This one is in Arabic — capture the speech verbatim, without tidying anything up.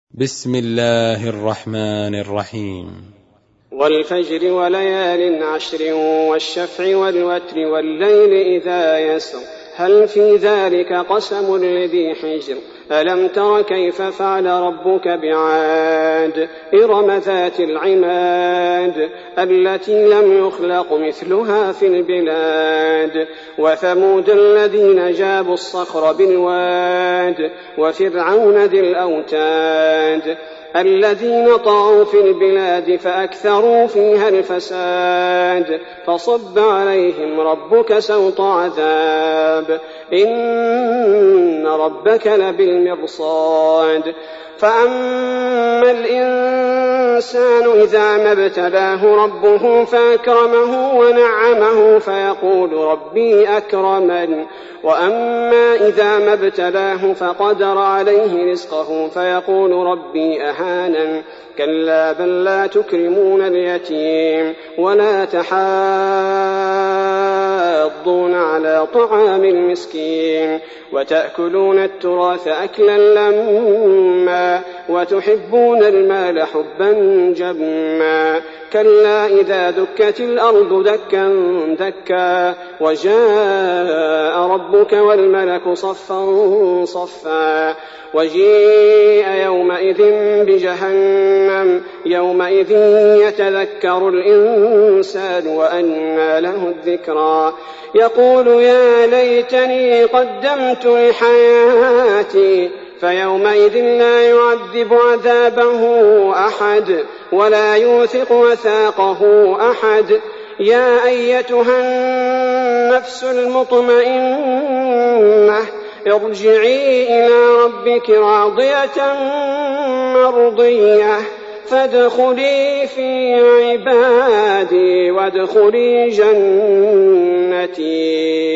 بسم الله الرحمن الرحيم. والفجر وليال عشر والشفع والوتر والليل إذا يسر هل في ذلك قسم لذي حجر ألم تر كيف فعل ربك بعاد إرم ذات العماد التي لم يخلق مثلها في البلاد وثمود الذين جابوا الصخر بالواد وفرعون ذي الأوتاد الذين طغوا في البلاد فأكثروا فيها الفساد فصب عليهم ربك سوط عذاب إن ربك لبالمرصاد فأما الإنسان إذا ما ابتلاه ربه فأكرمه ونعمه فيقول ربي أكرمن وأما إذا ما ابتلاه فقدر عليه رزقه فيقول ربي أهانن كلا بل لا تكرمون اليتيم ولا تحاضون على طعام المسكين وتأكلون التراث أكلا لما وتحبون المال حبا جما كلا إذا دكت الأرض دكا دكا وجاء ربك والملك صفا صفا وجيء يومئذ بجهنم يومئذ يتذكر الإنسان وأنى له الذكرى يقول يا ليتني قدمت لحياتي فيومئذ لا يعذب عذابه أحد ولا يوثق وثاقه أحد يا أيتها النفس المطمئنة ارجعي إلى ربك راضية مرضية فادخلي في عبادي وادخلي جنتي.